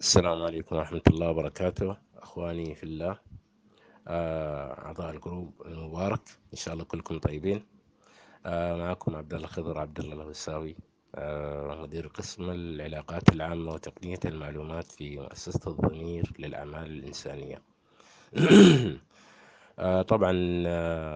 السلام عليكم ورحمة الله وبركاته، أخواني في الله. أعضاء الجروب المبارك، إن شاء الله كلكم طيبين. معكم عبد الله خضر عبد الله الغساوي، مدير قسم العلاقات العامة وتقنية المعلومات في مؤسسة الضمير للأعمال الإنسانية. طبعا،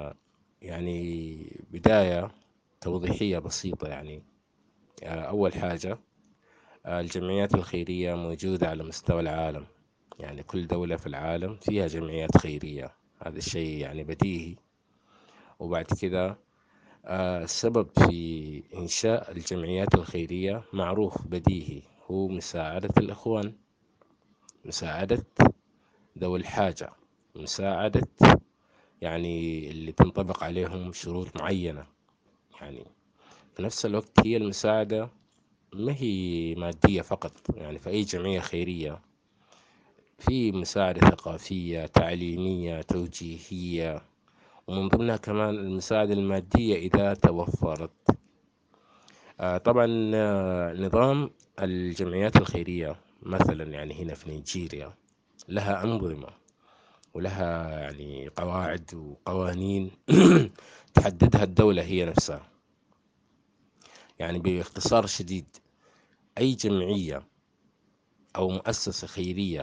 يعني بداية توضيحية بسيطة. يعني أول حاجة، الجمعيات الخيرية موجودة على مستوى العالم. يعني كل دولة في العالم فيها جمعيات خيرية، هذا الشيء يعني بديهي. وبعد كده السبب في إنشاء الجمعيات الخيرية معروف بديهي، هو مساعدة الإخوان، مساعدة ذوي الحاجة، مساعدة يعني اللي تنطبق عليهم شروط معينة. يعني في نفس الوقت هي المساعدة ما هي مادية فقط. يعني في أي جمعية خيرية في مساعدة ثقافية تعليمية توجيهية، ومن ضمنها كمان المساعدة المادية إذا توفرت. طبعا، نظام الجمعيات الخيرية مثلا يعني هنا في نيجيريا لها أنظمة ولها يعني قواعد وقوانين تحددها الدولة هي نفسها. يعني باختصار شديد، أي جمعية أو مؤسسة خيرية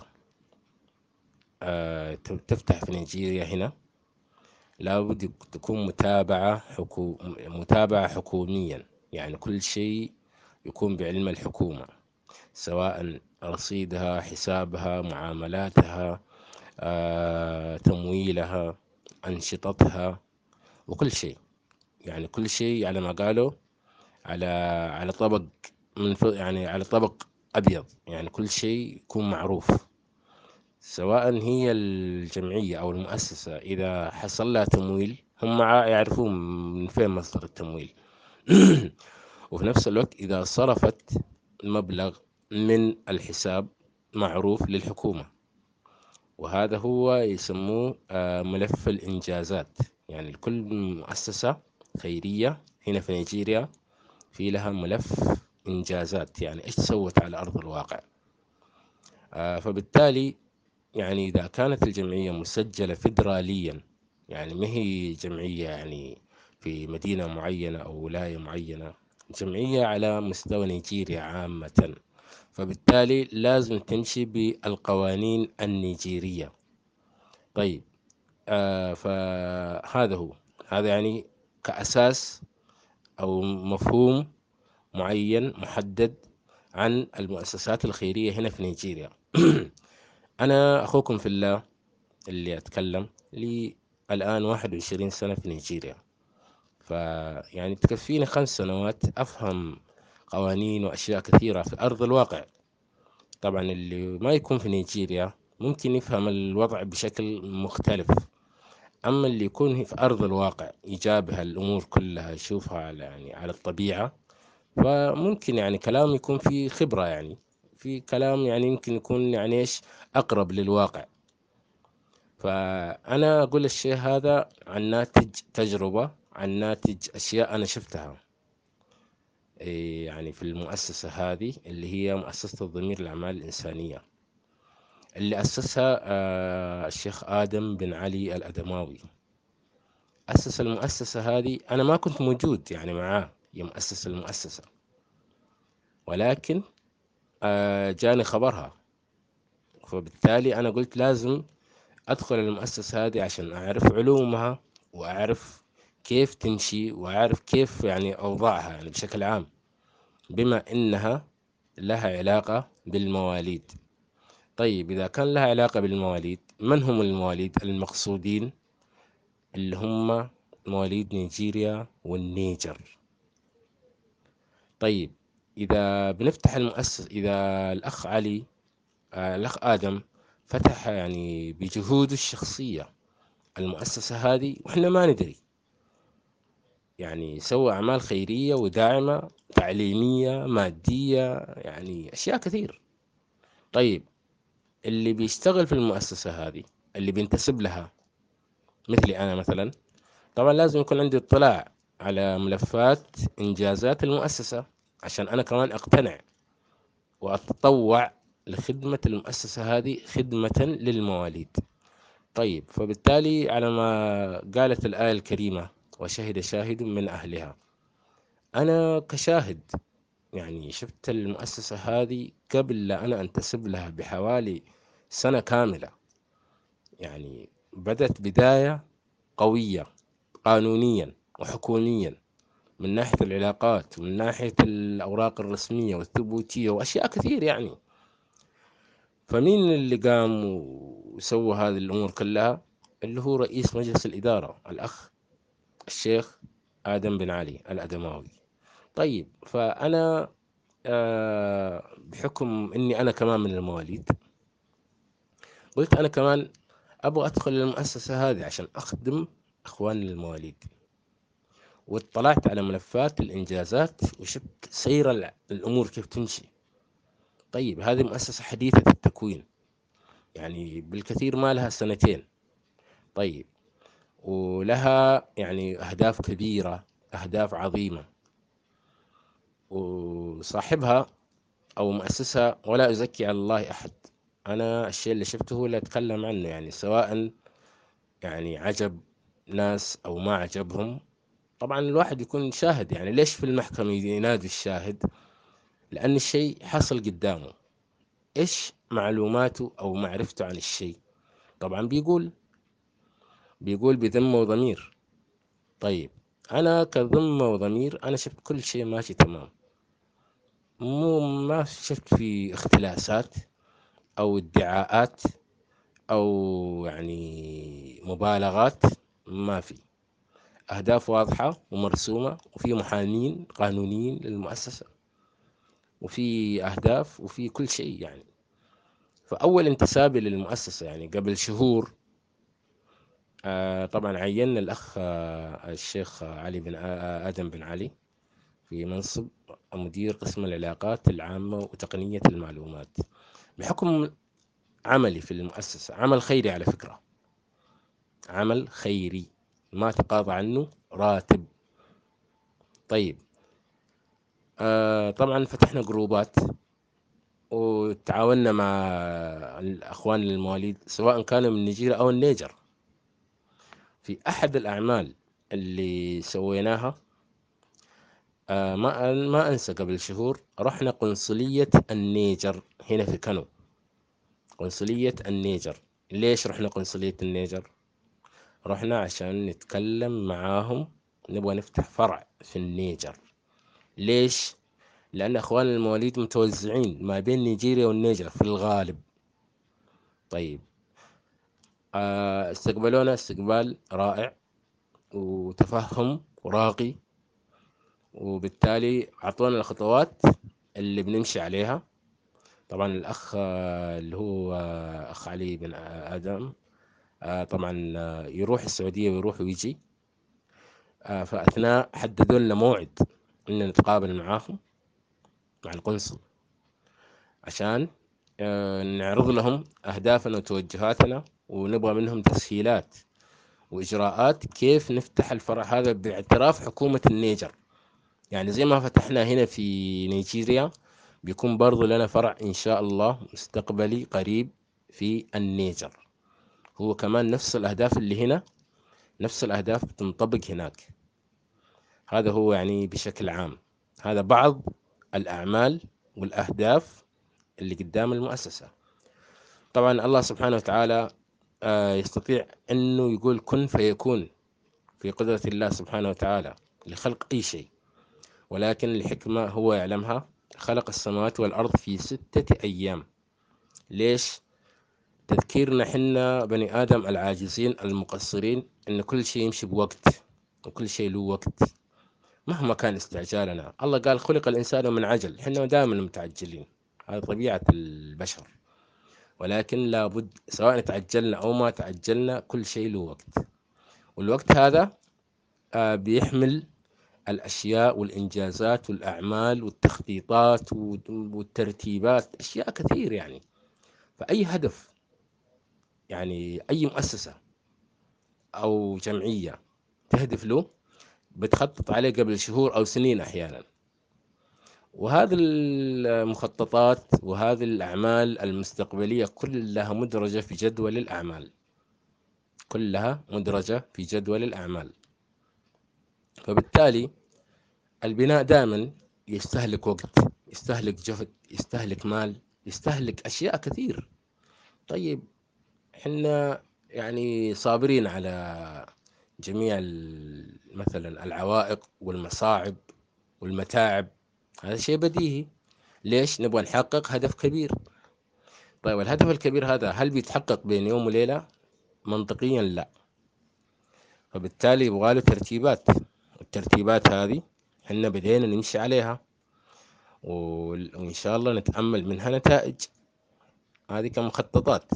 تفتح في نيجيريا هنا لابد تكون متابعة حكوميا. يعني كل شيء يكون بعلم الحكومة، سواء رصيدها، حسابها، معاملاتها، تمويلها، أنشطتها، وكل شيء. يعني كل شيء على ما قالوا على طبق يعني على طبق أبيض. يعني كل شيء يكون معروف، سواء هي الجمعية أو المؤسسة إذا حصل لها تمويل هم يعرفون من فين مصدر التمويل. وفي نفس الوقت إذا صرفت مبلغ من الحساب معروف للحكومة، وهذا هو يسموه ملف الإنجازات. يعني كل مؤسسة خيرية هنا في نيجيريا في لها ملف إنجازات، يعني إيش سوت على أرض الواقع. فبالتالي يعني إذا كانت الجمعية مسجلة فيدراليا، يعني ما هي جمعية يعني في مدينة معينة أو ولاية معينة، جمعية على مستوى نيجيريا عامة، فبالتالي لازم تمشي بالقوانين النيجيرية. طيب، فهذا هو، هذا يعني كأساس أو مفهوم معين محدد عن المؤسسات الخيرية هنا في نيجيريا. أنا أخوكم في الله اللي أتكلم لي الآن 21 سنة في نيجيريا، فيعني تكفيني 5 سنوات أفهم قوانين وأشياء كثيرة في أرض الواقع. طبعا اللي ما يكون في نيجيريا ممكن يفهم الوضع بشكل مختلف، أما اللي يكون في أرض الواقع يجابه الأمور كلها، يشوفها على يعني على الطبيعة، فممكن يعني كلام يكون فيه خبرة، يعني في كلام يعني يمكن يكون يعني إيش أقرب للواقع. فأنا أقول الشيء هذا عن ناتج تجربة، عن ناتج أشياء أنا شفتها يعني في المؤسسة هذه اللي هي مؤسسة الضمير للأعمال الإنسانية، اللي أسسها الشيخ آدم بن علي الأدماوي. أسس المؤسسة هذه، أنا ما كنت موجود يعني معاه يوم أسس المؤسسة، ولكن جاني خبرها، فبالتالي أنا قلت لازم أدخل المؤسسة هذه عشان أعرف علومها، وأعرف كيف تمشي، وأعرف كيف يعني أوضاعها يعني بشكل عام، بما إنها لها علاقة بالمواليد. طيب إذا كان لها علاقة بالمواليد، من هم المواليد المقصودين؟ اللي هم مواليد نيجيريا والنيجر. طيب إذا بنفتح المؤسسة، إذا الأخ علي الأخ آدم فتح يعني بجهوده الشخصية المؤسسة هذه وإحنا ما ندري، يعني سوى أعمال خيرية وداعمة تعليمية مادية، يعني أشياء كثير. طيب اللي بيشتغل في المؤسسة هذه اللي بينتسب لها مثلي أنا مثلا، طبعا لازم يكون عندي اطلاع على ملفات إنجازات المؤسسة عشان أنا كمان أقتنع وأتطوع لخدمة المؤسسة هذه خدمة للمواليد. طيب، فبالتالي على ما قالت الآية الكريمة وشهد شاهد من أهلها، أنا كشاهد يعني شفت المؤسسة هذه قبل لا أنا أنتسب لها بحوالي سنة كاملة. يعني بدأت بداية قوية قانونيا وحكوميا، من ناحية العلاقات ومن ناحية الأوراق الرسمية والثبوتية وأشياء كثير يعني. فمين اللي قام وسوى هذه الأمور كلها؟ اللي هو رئيس مجلس الإدارة، الأخ الشيخ آدم بن علي الأدماوي. طيب، فأنا بحكم أني أنا كمان من المواليد، قلت أنا كمان أبغى أدخل المؤسسة هذه عشان أخدم إخواني المواليد. واطلعت على ملفات الإنجازات وشفت سير الأمور كيف تمشي. طيب، هذه مؤسسة حديثة التكوين، يعني بالكثير ما لها سنتين. طيب، ولها يعني أهداف كبيرة، أهداف عظيمة، وصاحبها أو مؤسسها، ولا أزكي على الله أحد، أنا الشيء اللي شفته لا أتكلم عنه، يعني سواء يعني عجب ناس أو ما عجبهم. طبعا الواحد يكون شاهد، يعني ليش في المحكمة ينادي الشاهد؟ لأن الشيء حصل قدامه. إيش معلوماته أو معرفته عن الشيء؟ طبعا بيقول بذمة وضمير. طيب، أنا كذمة وضمير أنا شفت كل شيء ماشي تمام، ما شفت في اختلاسات أو ادعاءات أو يعني مبالغات. ما في، أهداف واضحة ومرسومة، وفي محامين قانونيين للمؤسسة، وفي أهداف، وفي كل شيء يعني. فأول انتسابي للمؤسسة يعني قبل شهور، طبعا عيننا الأخ الشيخ علي بن آدم بن علي في منصب مدير قسم العلاقات العامة وتقنية المعلومات، بحكم عملي في المؤسسة. عمل خيري على فكرة، عمل خيري ما تقاضى عنه راتب. طيب، طبعا فتحنا جروبات وتعاوننا مع الأخوان المواليد، سواء كانوا من نيجيريا أو النيجر. في أحد الأعمال اللي سويناها، ما أنسى، قبل شهور رحنا قنصلية النيجر هنا في كانو. قنصلية النيجر. ليش رحنا قنصلية النيجر؟ رحنا عشان نتكلم معاهم، نبغى نفتح فرع في النيجر. ليش؟ لأن أخوان المواليد متوزعين ما بين نيجيريا والنيجر في الغالب. طيب، استقبلونا استقبال رائع وتفهم راقي، وبالتالي أعطونا الخطوات اللي بنمشي عليها. طبعا الأخ اللي هو أخ علي بن آدم، طبعا يروح السعودية ويروح ويجي. فأثناء حددوا لنا موعد إن نتقابل معاهم، مع القنصل، عشان نعرض لهم أهدافنا وتوجهاتنا، ونبغى منهم تسهيلات وإجراءات كيف نفتح الفرع هذا باعتراف حكومة النيجر. يعني زي ما فتحنا هنا في نيجيريا، بيكون برضو لنا فرع إن شاء الله مستقبلي قريب في النيجر. هو كمان نفس الأهداف اللي هنا، نفس الأهداف بتنطبق هناك. هذا هو يعني بشكل عام، هذا بعض الأعمال والأهداف اللي قدام المؤسسة. طبعا الله سبحانه وتعالى يستطيع أنه يقول كن فيكون، في قدرة الله سبحانه وتعالى لخلق أي شيء، ولكن الحكمة هو يعلمها. خلق السماوات والأرض في 6 أيام. ليش؟ تذكيرنا حنا بني آدم العاجزين المقصرين إن كل شيء يمشي بوقت، وكل شيء له وقت مهما كان استعجالنا. الله قال خلق الإنسان من عجل، حنا دائما متعجلين، هذه طبيعة البشر. ولكن لابد سواء تعجلنا أو ما تعجلنا كل شيء له وقت. والوقت هذا بيحمل الأشياء والإنجازات والأعمال والتخطيطات والترتيبات، أشياء كثير يعني. فأي هدف، يعني أي مؤسسة أو جمعية تهدف له، بتخطط عليه قبل شهور أو سنين أحيانا. وهذه المخططات وهذه الأعمال المستقبلية كلها مدرجة في جدول الأعمال، كلها مدرجة في جدول الأعمال. فبالتالي البناء دائما يستهلك وقت، يستهلك جهد، يستهلك مال، يستهلك أشياء كثير. طيب احنا يعني صابرين على جميع مثلا العوائق والمصاعب والمتاعب، هذا شيء بديهي. ليش؟ نبغى نحقق هدف كبير. طيب الهدف الكبير هذا هل بيتحقق بين يوم وليلة؟ منطقيا لا. فبالتالي يبغى له ترتيبات، الترتيبات هذه احنا بدينا نمشي عليها، وإن شاء الله نتأمل منها نتائج. هذه كمخططات.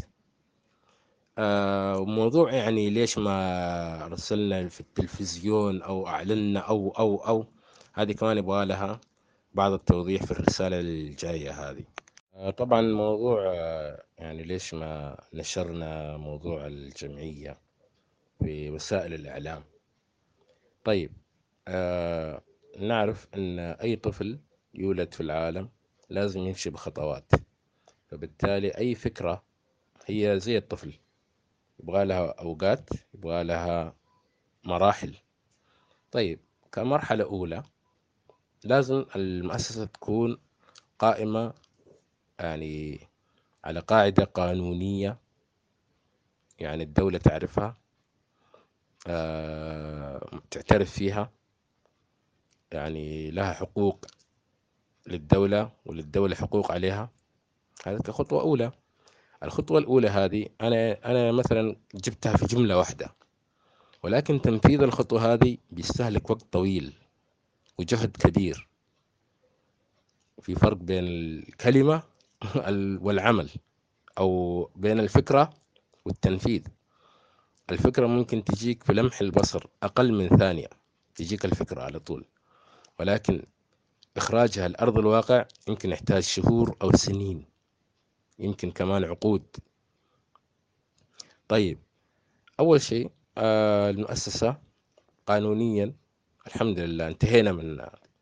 وموضوع يعني ليش ما رسلنا في التلفزيون أو أعلنا أو هذه كمان يبغى لها بعض التوضيح في الرسالة الجاية هذه. طبعا موضوع يعني ليش ما نشرنا موضوع الجمعية في وسائل الإعلام. طيب آه نعرف أن أي طفل يولد في العالم لازم يمشي بخطوات، فبالتالي أي فكرة هي زي الطفل، يبغى لها أوقات، يبغى لها مراحل. طيب كمرحلة أولى لازم المؤسسة تكون قائمة يعني على قاعدة قانونية، يعني الدولة تعرفها، تعترف فيها، يعني لها حقوق للدولة وللدولة حقوق عليها. هذا كخطوة أولى. الخطوة الأولى هذه أنا مثلا جبتها في جملة واحدة، ولكن تنفيذ الخطوة هذه بيستهلك وقت طويل وجهد كبير. في فرق بين الكلمة والعمل، أو بين الفكرة والتنفيذ. الفكرة ممكن تجيك في لمح البصر، أقل من ثانية تجيك الفكرة على طول، ولكن إخراجها لأرض الواقع يمكن يحتاج شهور أو سنين، يمكن كمان عقود. طيب أول شيء المؤسسة قانونيا الحمد لله انتهينا من،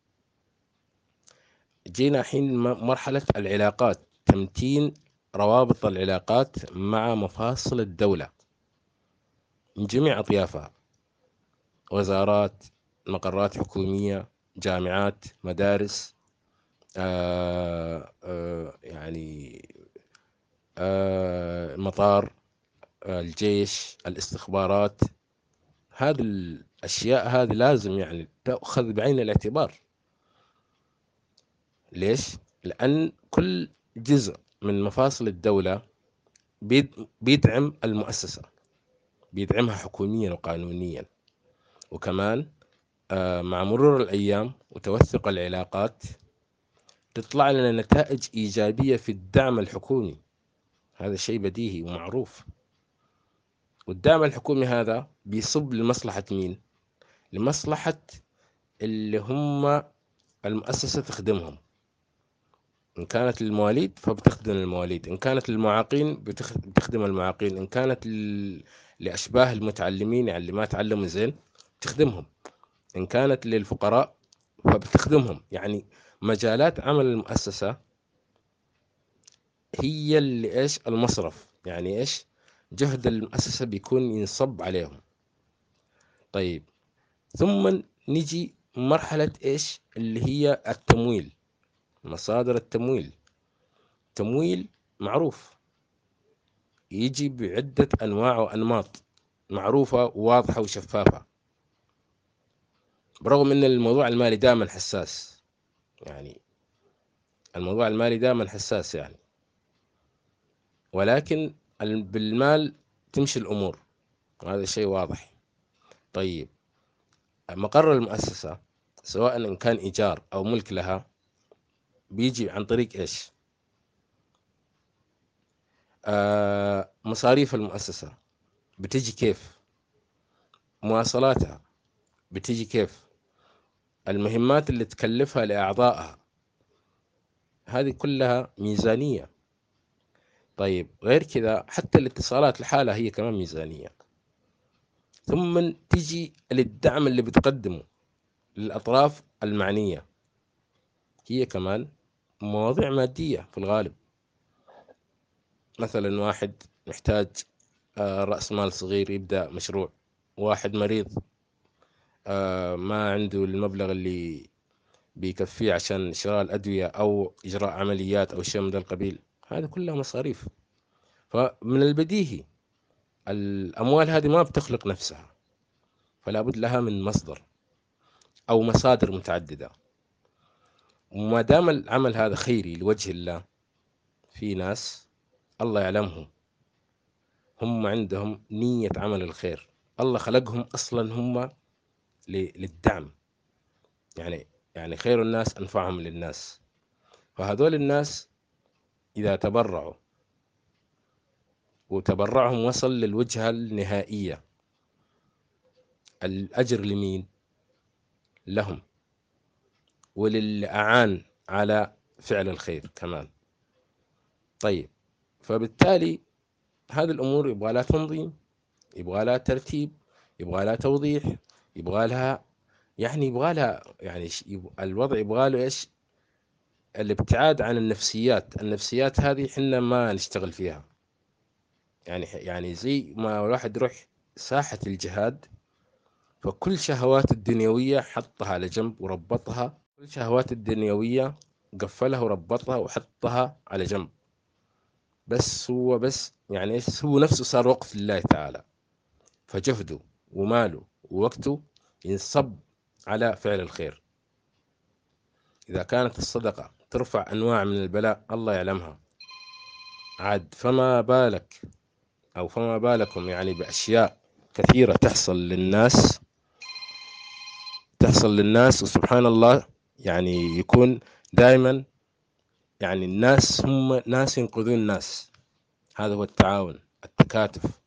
جينا حين مرحلة العلاقات، تمتين روابط العلاقات مع مفاصل الدولة من جميع أطيافها، وزارات، مقرات حكومية، جامعات، مدارس، يعني المطار، الجيش، الاستخبارات. هذه الأشياء هذه لازم يعني تأخذ بعين الاعتبار. ليش؟ لأن كل جزء من مفاصل الدولة بيدعم المؤسسة، بيدعمها حكوميا وقانونيا. وكمان مع مرور الأيام وتوثق العلاقات تطلع لنا نتائج إيجابية في الدعم الحكومي. هذا شيء بديهي ومعروف. والدعم الحكومي هذا بيصب لمصلحة مين؟ لمصلحة اللي هم المؤسسة تخدمهم. إن كانت للمواليد فبتخدم المواليد، إن كانت للمعاقين بتخدم المعاقين، إن كانت لأشباه المتعلمين يعني اللي ما تعلموا زين تخدمهم، إن كانت للفقراء فبتخدمهم. يعني مجالات عمل المؤسسة هي اللي إيش المصرف، يعني إيش جهد المؤسسة بيكون ينصب عليهم. طيب ثم نجي مرحلة إيش اللي هي التمويل، مصادر التمويل. تمويل معروف يجي بعدة أنواع وأنماط معروفة وواضحة وشفافة، برغم أن الموضوع المالي دائما حساس. يعني الموضوع المالي دائما حساس يعني، ولكن بالمال تمشي الأمور، وهذا شيء واضح. طيب مقر المؤسسة سواء إن كان إيجار أو ملك لها بيجي عن طريق إيش؟ مصاريف المؤسسة بتيجي كيف؟ مواصلاتها بتيجي كيف؟ المهمات اللي تكلفها لأعضائها هذه كلها ميزانية. طيب غير كذا حتى الاتصالات لحالها هي كمان ميزانية. ثم تيجي للدعم اللي بتقدمه للأطراف المعنية، هي كمان مواضيع مادية في الغالب. مثلا واحد محتاج رأس مال صغير يبدأ مشروع، واحد مريض ما عنده المبلغ اللي بيكفيه عشان شراء الأدوية أو إجراء عمليات أو شيء من ذا القبيل، هذا كلها مصاريف. فمن البديهي الأموال هذه ما بتخلق نفسها، فلا بد لها من مصدر أو مصادر متعددة. وما دام العمل هذا خيري لوجه الله، في ناس الله يعلمهم هم عندهم نية عمل الخير، الله خلقهم أصلا هم للدعم. يعني خير الناس أنفعهم للناس. فهذول الناس إذا تبرعوا وتبرعهم وصل للوجهة النهائية، الأجر لمين؟ لهم، وللأعان على فعل الخير كمان. طيب، فبالتالي هذه الأمور يبغى لها تنظيم، يبغى لها ترتيب، يبغى لها توضيح، يبغى لها يبغى لها الوضع يبغى له ايش؟ الابتعاد عن النفسيات هذه حنا ما نشتغل فيها. يعني زي ما الواحد يروح ساحة الجهاد، فكل شهوات الدنيوية حطها على جنب وربطها، كل شهوات الدنيوية قفلها وربطها وحطها على جنب. بس يعني ايش؟ هو نفسه صار وقف لله تعالى، فجهده وماله ووقته ينصب على فعل الخير. إذا كانت الصدقة ترفع أنواع من البلاء الله يعلمها، عاد فما بالكم بأشياء كثيرة تحصل للناس. وسبحان الله، يكون دائما الناس هم ناس ينقذون الناس. هذا هو التعاون، التكاتف.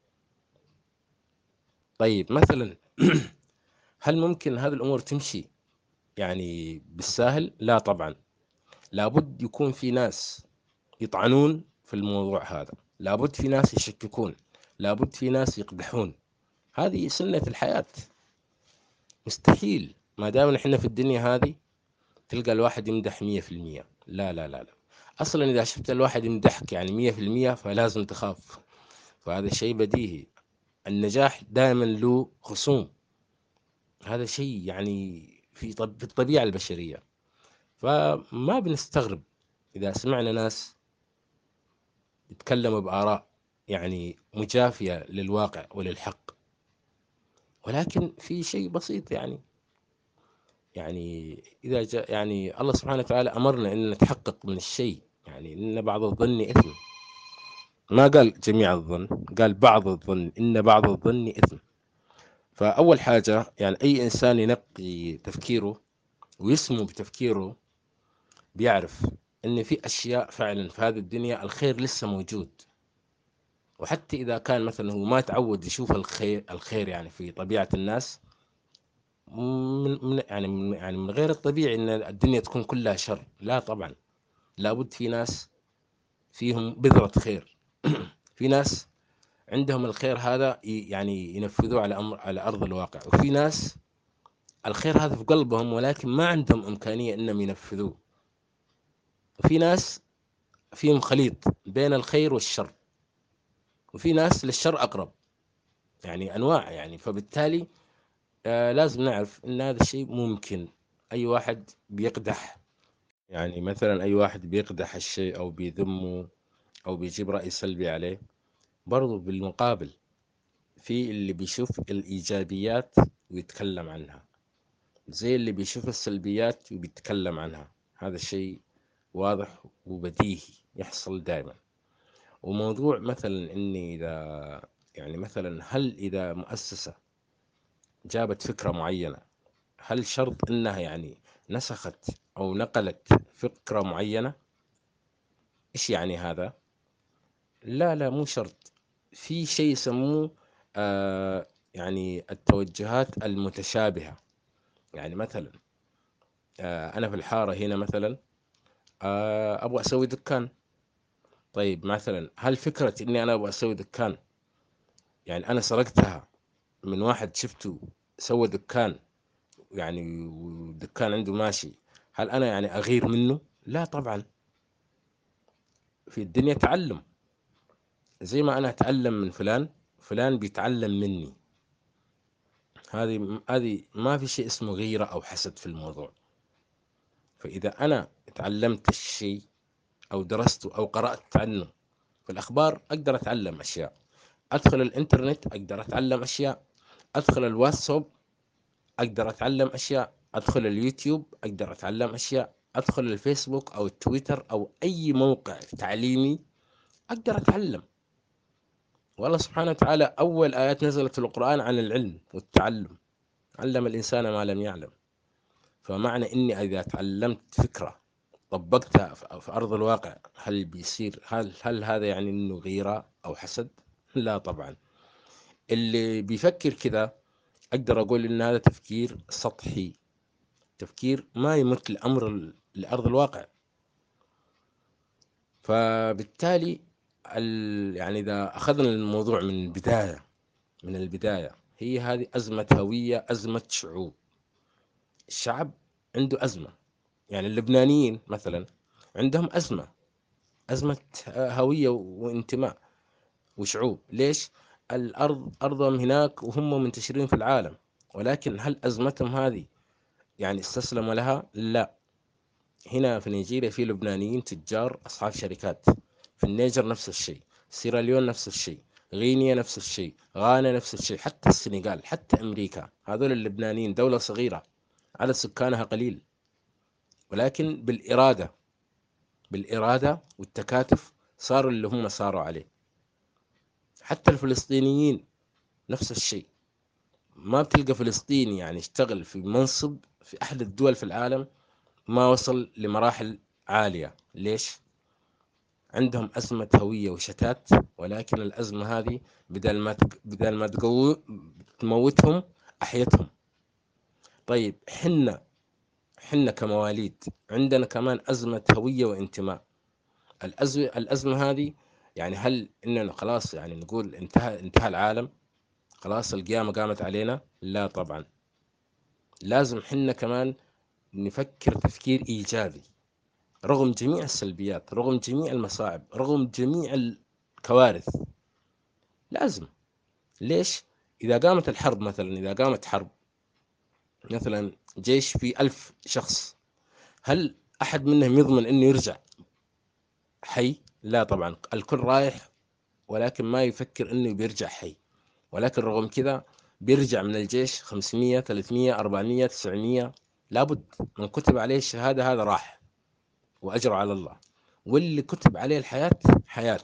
طيب مثلا هل ممكن هذه الأمور تمشي بالساهل؟ لا طبعا. لابد يكون في ناس يطعنون في الموضوع هذا، لابد في ناس يشككون، لابد في ناس يقدحون. هذه سنة الحياة. مستحيل ما دام نحن في الدنيا هذه تلقى الواحد يمدح 100%. لا لا لا لا. أصلا إذا شفت الواحد يمدحك 100%، فلازم تخاف. فهذا شيء بديهي. النجاح دائما له خصوم، هذا شيء في الطبيعة البشرية. فما بنستغرب إذا سمعنا ناس يتكلموا بآراء مجافية للواقع وللحق. ولكن في شيء بسيط، إذا جاء الله سبحانه وتعالى أمرنا أن نتحقق من الشيء، إن بعض الظن إثم. ما قال جميع الظن، قال بعض الظن، إن بعض الظن إثم. فأول حاجة أي إنسان ينقي تفكيره ويسمو بتفكيره، بيعرف أن في أشياء فعلا في هذه الدنيا الخير لسه موجود. وحتى إذا كان مثلا هو ما تعود يشوف الخير في طبيعة الناس، من غير الطبيعي ان الدنيا تكون كلها شر. لا طبعا، لابد في ناس فيهم بذرة خير. في ناس عندهم الخير هذا ينفذوه على أرض الواقع، وفي ناس الخير هذا في قلبهم ولكن ما عندهم إمكانية إنهم ينفذوه. وفي ناس فيهم خليط بين الخير والشر، وفي ناس للشر أقرب. أنواع فبالتالي لازم نعرف إن هذا الشيء ممكن. أي واحد بيقدح، مثلا أي واحد بيقدح الشيء أو بيذمه أو بيجيب رأي سلبي عليه، برضو بالمقابل في اللي بيشوف الإيجابيات ويتكلم عنها، زي اللي بيشوف السلبيات وبيتكلم عنها. هذا الشيء واضح وبديهي يحصل دائما. وموضوع مثلا إني إذا مثلا هل إذا مؤسسة جابت فكرة معينة، هل شرط إنها نسخت أو نقلت فكرة معينة؟ إيش هذا؟ لا لا، مو شرط. في شيء يسموه التوجهات المتشابهة. مثلا أنا في الحارة هنا مثلا أبغى أسوي دكان. طيب مثلا هل فكرة إني أنا أبغى أسوي دكان أنا سرقتها من واحد شفته سوى دكان ودكان عنده ماشي، هل أنا يعني أغير منه؟ لا طبعا. في الدنيا تعلم، زي ما أنا أتعلم من فلان، فلان بيتعلم مني. هذه ما في شيء اسمه غيرة أو حسد في الموضوع. فإذا أنا تعلمت الشيء أو درسته أو قرأت عنه في الأخبار، أقدر أتعلم أشياء. أدخل الإنترنت أقدر أتعلم أشياء. أدخل الواتساب أقدر أتعلم أشياء. أدخل اليوتيوب أقدر أتعلم أشياء. أدخل الفيسبوك أو التويتر أو أي موقع تعليمي أقدر أتعلم. والله سبحانه وتعالى أول آيات نزلت في القرآن عن العلم والتعلم، علم الإنسان ما لم يعلم. فمعنى إني إذا تعلمت فكرة طبقتها في أرض الواقع، هل بيصير هل هذا يعني إنه غيرة أو حسد؟ لا طبعا. اللي بيفكر كذا أقدر أقول إن هذا تفكير سطحي، تفكير ما يمت الأمر لأرض الواقع. فبالتالي يعني إذا أخذنا الموضوع من البداية، من البداية، هي هذه أزمة هوية، أزمة شعوب. الشعب عنده أزمة. يعني اللبنانيين مثلا عندهم أزمة، أزمة هوية وانتماء وشعوب. ليش؟ الأرض أرضهم هناك وهم منتشرين في العالم، ولكن هل أزمتهم هذه يعني استسلموا لها؟ لا. هنا في نيجيريا في لبنانيين تجار أصحاب شركات، في النيجر نفس الشيء، سيراليون نفس الشيء، غينيا نفس الشيء، غانا نفس الشيء، حتى السنغال، حتى أمريكا. هذول اللبنانيين دولة صغيرة عدد سكانها قليل، ولكن بالإرادة والتكاتف صاروا اللي هم صاروا عليه. حتى الفلسطينيين نفس الشيء. ما بتلقى فلسطيني يعني اشتغل في منصب في أحد الدول في العالم ما وصل لمراحل عالية. ليش؟ عندهم أزمة هوية وشتات، ولكن الأزمة هذه بدل ما تموتهم، أحيتهم. طيب حنا كمواليد عندنا كمان أزمة هوية وانتماء. الأزمة هذه يعني هل إننا خلاص يعني نقول انتهى العالم، خلاص القيامة قامت علينا؟ لا طبعا. لازم حنا كمان نفكر تفكير إيجابي رغم جميع السلبيات، رغم جميع المصاعب، رغم جميع الكوارث. لازم. ليش؟ إذا قامت الحرب مثلا، إذا قامت حرب مثلا، جيش فيه 1000 شخص، هل أحد منهم يضمن إنه يرجع حي؟ لا طبعا. الكل رايح، ولكن ما يفكر إنه بيرجع حي. ولكن رغم كذا بيرجع من الجيش 500 300 400 900. لابد من كتب عليه الشهادة هذا راح وأجره على الله، واللي كتب عليه الحياة حياة.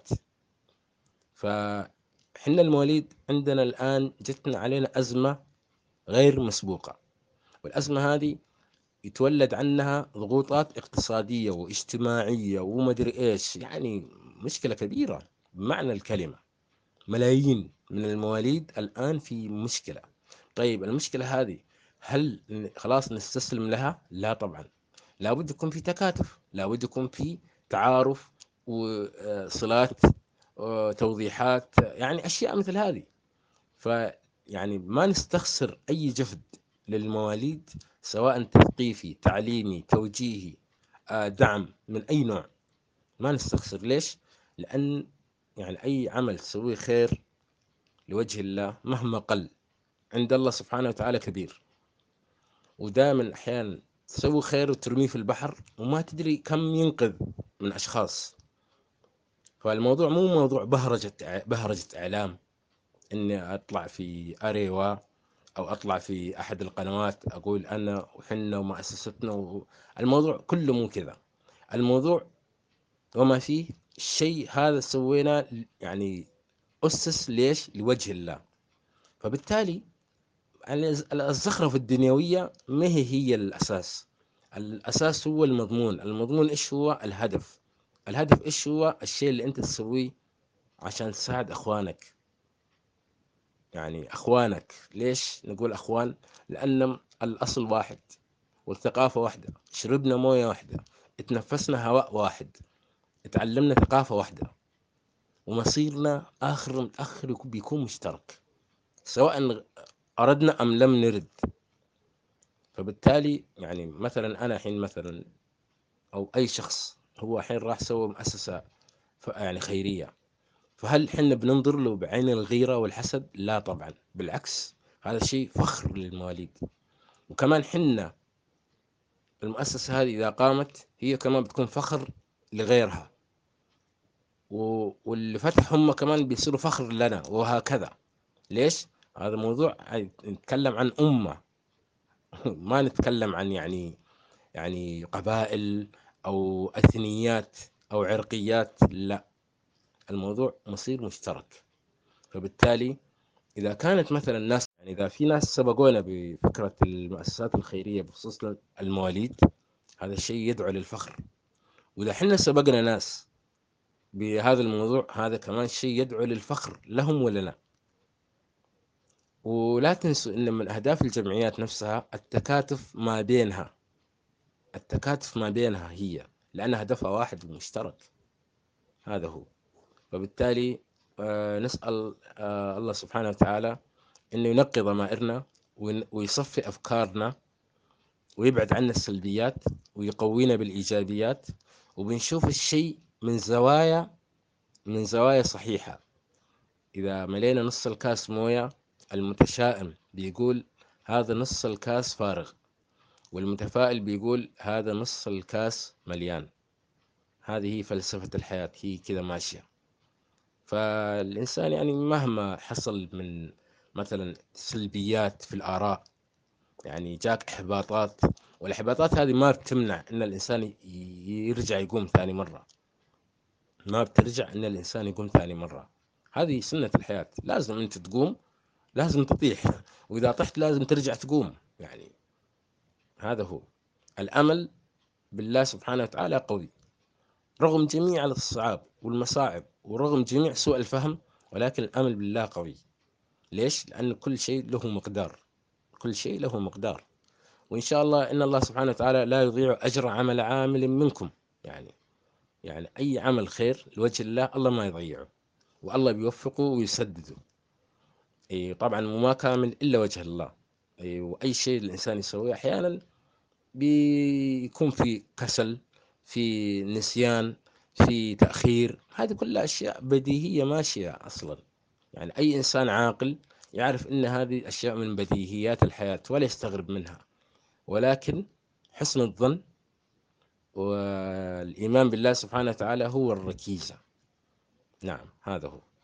فحنا المواليد عندنا الآن جتنا علينا أزمة غير مسبوقة، والأزمة هذه يتولد عنها ضغوطات اقتصادية واجتماعية ومدري إيش. يعني مشكلة كبيرة بمعنى الكلمة. ملايين من المواليد الآن في مشكلة. طيب المشكلة هذه هل خلاص نستسلم لها؟ لا طبعا. لابد يكون في تكاتف، لابد يكون في تعارف وصلات، توضيحات، يعني أشياء مثل هذه. فيعني ما نستخسر أي جهد للمواليد، سواء تثقيفي، تعليمي، توجيهي، دعم من أي نوع. ما نستخسر. ليش؟ لأن يعني أي عمل تسويه خير لوجه الله مهما قل عند الله سبحانه وتعالى كبير. ودائما أحيانا تسوي خير وترميه في البحر وما تدري كم ينقذ من أشخاص. فالموضوع مو موضوع بهرجة إعلام، إني أطلع في أريوا أو أطلع في أحد القنوات أقول أنا وحنا ومؤسستنا الموضوع كله مو كذا. الموضوع وما فيه الشيء هذا سوينا يعني أسس ليش؟ لوجه الله. فبالتالي يعني الزخرفة الدنيوية ما هي الأساس. الأساس هو المضمون. المضمون إيش هو؟ الهدف. الهدف إيش هو؟ الشيء اللي أنت تسويه عشان تساعد أخوانك. يعني أخوانك، ليش نقول أخوان؟ لأن الأصل واحد، والثقافة واحدة، شربنا موية واحدة، اتنفسنا هواء واحد، اتعلمنا ثقافة واحدة، ومصيرنا آخر بيكون مشترك، سواء أردنا أم لم نرد. فبالتالي يعني مثلا أنا حين مثلا أو أي شخص هو حين راح سوى مؤسسة يعني خيرية، فهل حنا بننظر له بعين الغيرة والحسد؟ لا طبعا، بالعكس، هذا شيء فخر للمواليد. وكمان حنا المؤسسة هذه إذا قامت هي كمان بتكون فخر لغيرها، واللي فتح هم كمان بيصيروا فخر لنا، وهكذا. ليش؟ هذا موضوع نتكلم عن أمة ما نتكلم عن يعني قبائل أو أثنيات أو عرقيات، لا، الموضوع مصير مشترك. فبالتالي إذا كانت مثلا الناس، يعني إذا في ناس سبقونا بفكرة المؤسسات الخيرية بخصوص المواليد، هذا الشيء يدعو للفخر. وإذا حنا سبقنا ناس بهذا الموضوع، هذا كمان شيء يدعو للفخر لهم ولنا. ولا تنسوا أن من أهداف الجمعيات نفسها التكاتف ما بينها، التكاتف ما بينها هي، لأن هدفها واحد ومشترك، هذا هو. فبالتالي نسأل الله سبحانه وتعالى أنه ينقي ضمائرنا ويصفي أفكارنا ويبعد عنا السلبيات ويقوينا بالإيجابيات، وبنشوف الشيء من زوايا صحيحة. إذا ملينا نص الكاس موية، المتشائم بيقول هذا نص الكاس فارغ، والمتفائل بيقول هذا نص الكاس مليان. هذه هي فلسفة الحياة، هي كذا ماشية. فالإنسان يعني مهما حصل من مثلا سلبيات في الآراء، يعني جاك إحباطات، والإحباطات هذه ما بتمنع إن الإنسان يرجع يقوم ثاني مرة، ما بترجع إن الإنسان يقوم ثاني مرة. هذه سنة الحياة، لازم أنت تقوم، لازم تطيح، وإذا طحت لازم ترجع تقوم. يعني هذا هو. الأمل بالله سبحانه وتعالى قوي رغم جميع الصعاب والمصاعب، ورغم جميع سوء الفهم، ولكن الأمل بالله قوي. ليش؟ لأن كل شيء له مقدار، كل شيء له مقدار. وإن شاء الله إن الله سبحانه وتعالى لا يضيع أجر عمل عامل منكم. يعني أي عمل خير لوجه الله، الله ما يضيعه، والله بيوفقه ويسدده. إيه طبعا، وما كامل إلا وجه الله. إيه، وأي شيء الإنسان يسويه أحيانا بيكون في كسل، في نسيان، في تأخير، هذه كلها أشياء بديهية ماشية أصلا. يعني أي إنسان عاقل يعرف أن هذه أشياء من بديهيات الحياة ولا يستغرب منها، ولكن حسن الظن والإيمان بالله سبحانه وتعالى هو الركيزة. نعم، هذا هو.